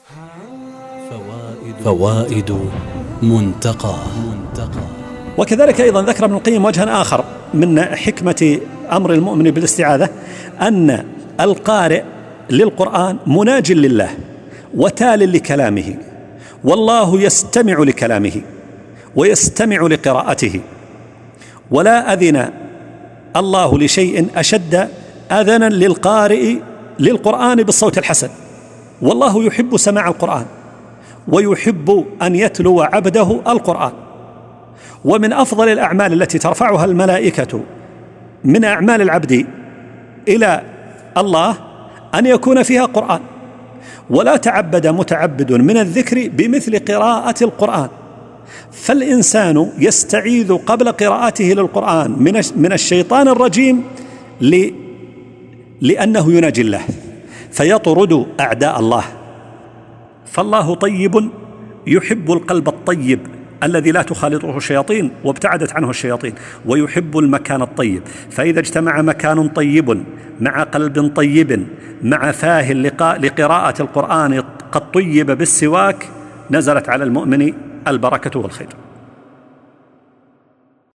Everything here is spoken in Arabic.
فوائد منتقى. وكذلك أيضا ذكر ابن القيم وجها آخر من حكمة أمر المؤمن بالاستعاذة، أن القارئ للقرآن مناج لله وتال لكلامه، والله يستمع لكلامه ويستمع لقراءته، ولا أذن الله لشيء أشد أذنا للقارئ للقرآن بالصوت الحسن، والله يحب سماع القرآن ويحب أن يتلو عبده القرآن. ومن أفضل الأعمال التي ترفعها الملائكة من أعمال العبد إلى الله أن يكون فيها قرآن، ولا تعبد متعبد من الذكر بمثل قراءة القرآن، فالإنسان يستعيذ قبل قراءته للقرآن من الشيطان الرجيم لأنه يناجي الله فيطرد أعداء الله. فالله طيب يحب القلب الطيب الذي لا تخالطه الشياطين وابتعدت عنه الشياطين، ويحب المكان الطيب. فإذا اجتمع مكان طيب مع قلب طيب مع فاه لقراءة القرآن قد طيب بالسواك، نزلت على المؤمن البركة والخير.